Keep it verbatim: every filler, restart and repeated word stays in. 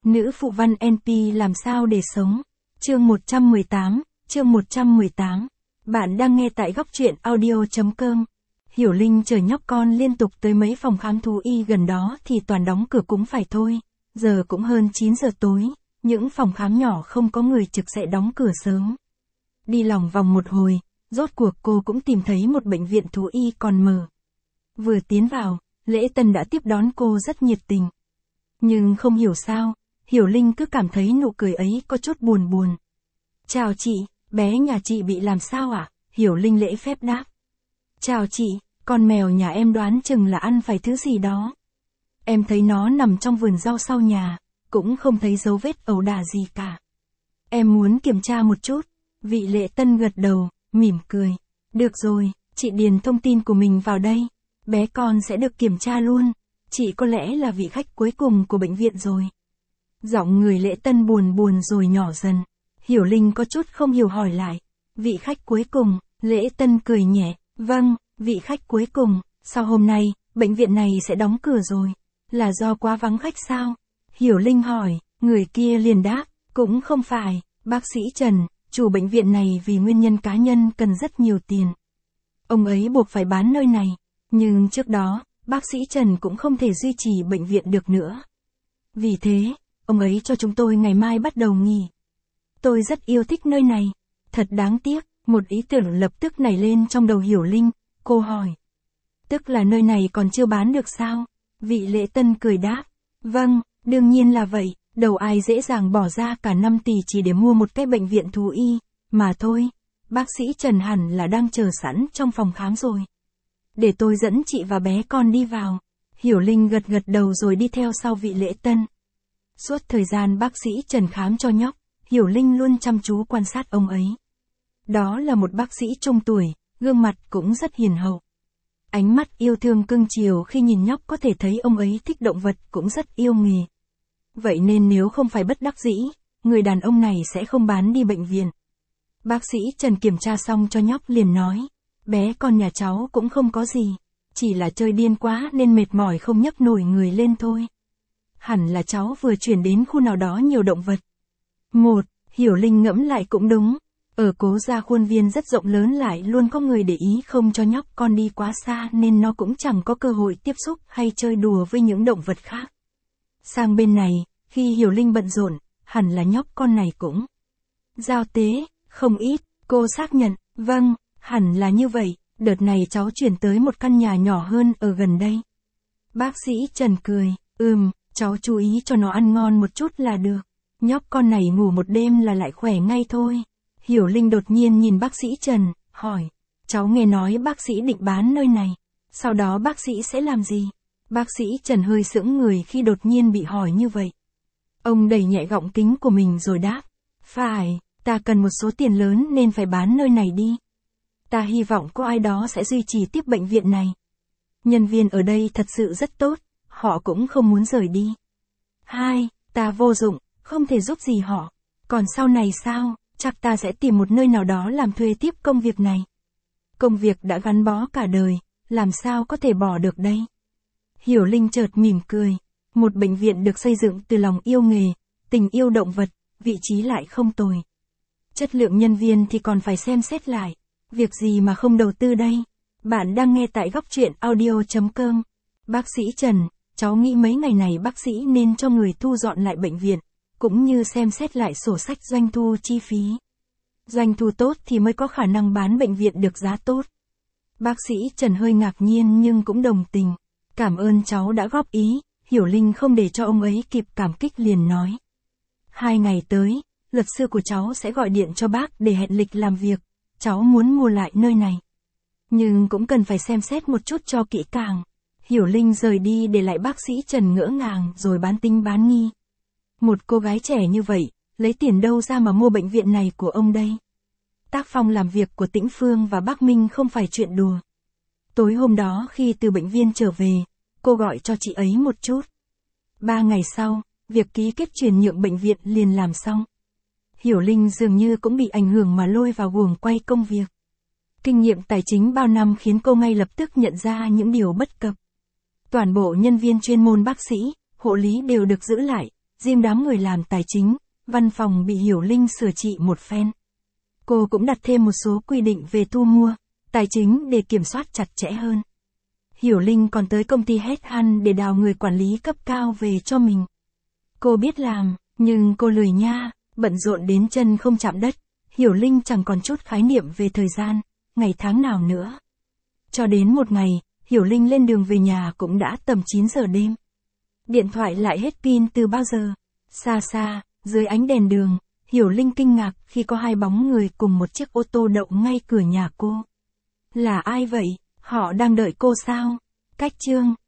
Nữ phụ văn en pê làm sao để sống? Chương một trăm mười tám, chương một trăm mười tám. Bạn đang nghe tại góc truyện audio chấm com. Hiểu Linh chở nhóc con liên tục tới mấy phòng khám thú y gần đó thì toàn đóng cửa cũng phải thôi. Giờ cũng hơn chín giờ tối, những phòng khám nhỏ không có người trực sẽ đóng cửa sớm. Đi lòng vòng một hồi, rốt cuộc cô cũng tìm thấy một bệnh viện thú y còn mở. Vừa tiến vào, lễ tân đã tiếp đón cô rất nhiệt tình. Nhưng không hiểu sao, Hiểu Linh cứ cảm thấy nụ cười ấy có chút buồn buồn. Chào chị, bé nhà chị bị làm sao ạ? À? Hiểu Linh lễ phép đáp. Chào chị, con mèo nhà em đoán chừng là ăn phải thứ gì đó. Em thấy nó nằm trong vườn rau sau nhà, cũng không thấy dấu vết ẩu đả gì cả. Em muốn kiểm tra một chút. Vị lễ tân gật đầu, mỉm cười. Được rồi, chị điền thông tin của mình vào đây. Bé con sẽ được kiểm tra luôn. Chị có lẽ là vị khách cuối cùng của bệnh viện rồi. Giọng người lễ tân buồn buồn rồi nhỏ dần. Hiểu Linh có chút không hiểu hỏi lại. Vị khách cuối cùng, lễ tân cười nhẹ. Vâng, vị khách cuối cùng, sau hôm nay, bệnh viện này sẽ đóng cửa rồi. Là do quá vắng khách sao? Hiểu Linh hỏi, người kia liền đáp, cũng không phải, bác sĩ Trần, chủ bệnh viện này vì nguyên nhân cá nhân cần rất nhiều tiền. Ông ấy buộc phải bán nơi này, nhưng trước đó, bác sĩ Trần cũng không thể duy trì bệnh viện được nữa. Vì thế, ông ấy cho chúng tôi ngày mai bắt đầu nghỉ. Tôi rất yêu thích nơi này, thật đáng tiếc, một ý tưởng lập tức nảy lên trong đầu Hiểu Linh, cô hỏi. Tức là nơi này còn chưa bán được sao? Vị lễ tân cười đáp. Vâng, đương nhiên là vậy, đâu ai dễ dàng bỏ ra cả năm tỷ chỉ để mua một cái bệnh viện thú y, mà thôi, bác sĩ Trần hẳn là đang chờ sẵn trong phòng khám rồi. Để tôi dẫn chị và bé con đi vào. Hiểu Linh gật gật đầu rồi đi theo sau vị lễ tân. Suốt thời gian bác sĩ Trần khám cho nhóc, Hiểu Linh luôn chăm chú quan sát ông ấy. Đó là một bác sĩ trung tuổi, gương mặt cũng rất hiền hậu. Ánh mắt yêu thương cưng chiều khi nhìn nhóc có thể thấy ông ấy thích động vật cũng rất yêu nghề. Vậy nên nếu không phải bất đắc dĩ, người đàn ông này sẽ không bán đi bệnh viện. Bác sĩ Trần kiểm tra xong cho nhóc liền nói, bé con nhà cháu cũng không có gì, chỉ là chơi điên quá nên mệt mỏi không nhấc nổi người lên thôi. Hẳn là cháu vừa chuyển đến khu nào đó nhiều động vật. Một, Hiểu Linh ngẫm lại cũng đúng. Ở Cố Gia khuôn viên rất rộng lớn lại luôn có người để ý không cho nhóc con đi quá xa nên nó cũng chẳng có cơ hội tiếp xúc hay chơi đùa với những động vật khác. Sang bên này, khi Hiểu Linh bận rộn, hẳn là nhóc con này cũng giao tế, không ít, cô xác nhận, vâng, hẳn là như vậy, đợt này cháu chuyển tới một căn nhà nhỏ hơn ở gần đây. Bác sĩ Trần cười, ừm, cháu chú ý cho nó ăn ngon một chút là được, nhóc con này ngủ một đêm là lại khỏe ngay thôi. Hiểu Linh đột nhiên nhìn bác sĩ Trần, hỏi, cháu nghe nói bác sĩ định bán nơi này, sau đó bác sĩ sẽ làm gì? Bác sĩ Trần hơi sững người khi đột nhiên bị hỏi như vậy. Ông đẩy nhẹ gọng kính của mình rồi đáp, phải, ta cần một số tiền lớn nên phải bán nơi này đi. Ta hy vọng có ai đó sẽ duy trì tiếp bệnh viện này. Nhân viên ở đây thật sự rất tốt, họ cũng không muốn rời đi. Hai, ta vô dụng, không thể giúp gì họ. Còn sau này sao? Chắc ta sẽ tìm một nơi nào đó làm thuê tiếp công việc này. Công việc đã gắn bó cả đời, làm sao có thể bỏ được đây? Hiểu Linh chợt mỉm cười. Một bệnh viện được xây dựng từ lòng yêu nghề, tình yêu động vật, vị trí lại không tồi. Chất lượng nhân viên thì còn phải xem xét lại. Việc gì mà không đầu tư đây? Bạn đang nghe tại góc truyện audio chấm com. Bác sĩ Trần, cháu nghĩ mấy ngày này bác sĩ nên cho người thu dọn lại bệnh viện, cũng như xem xét lại sổ sách doanh thu chi phí. Doanh thu tốt thì mới có khả năng bán bệnh viện được giá tốt. Bác sĩ Trần hơi ngạc nhiên nhưng cũng đồng tình. Cảm ơn cháu đã góp ý, Hiểu Linh không để cho ông ấy kịp cảm kích liền nói. Hai ngày tới, luật sư của cháu sẽ gọi điện cho bác để hẹn lịch làm việc, cháu muốn mua lại nơi này. Nhưng cũng cần phải xem xét một chút cho kỹ càng. Hiểu Linh rời đi để lại bác sĩ Trần ngỡ ngàng rồi bán tín bán nghi. Một cô gái trẻ như vậy, lấy tiền đâu ra mà mua bệnh viện này của ông đây? Tác phong làm việc của Tĩnh Phương và Bác Minh không phải chuyện đùa. Tối hôm đó khi từ bệnh viện trở về, cô gọi cho chị ấy một chút. Ba ngày sau, việc ký kết chuyển nhượng bệnh viện liền làm xong. Hiểu Linh dường như cũng bị ảnh hưởng mà lôi vào guồng quay công việc. Kinh nghiệm tài chính bao năm khiến cô ngay lập tức nhận ra những điều bất cập. Toàn bộ nhân viên chuyên môn bác sĩ, hộ lý đều được giữ lại, riêng đám người làm tài chính, văn phòng bị Hiểu Linh sửa trị một phen. Cô cũng đặt thêm một số quy định về thu mua, tài chính để kiểm soát chặt chẽ hơn. Hiểu Linh còn tới công ty Headhunt để đào người quản lý cấp cao về cho mình. Cô biết làm, nhưng cô lười nha, bận rộn đến chân không chạm đất. Hiểu Linh chẳng còn chút khái niệm về thời gian, ngày tháng nào nữa. Cho đến một ngày, Hiểu Linh lên đường về nhà cũng đã tầm chín giờ đêm. Điện thoại lại hết pin từ bao giờ. Xa xa, dưới ánh đèn đường, Hiểu Linh kinh ngạc khi có hai bóng người cùng một chiếc ô tô đậu ngay cửa nhà cô. Là ai vậy? Họ đang đợi cô sao? Cách chương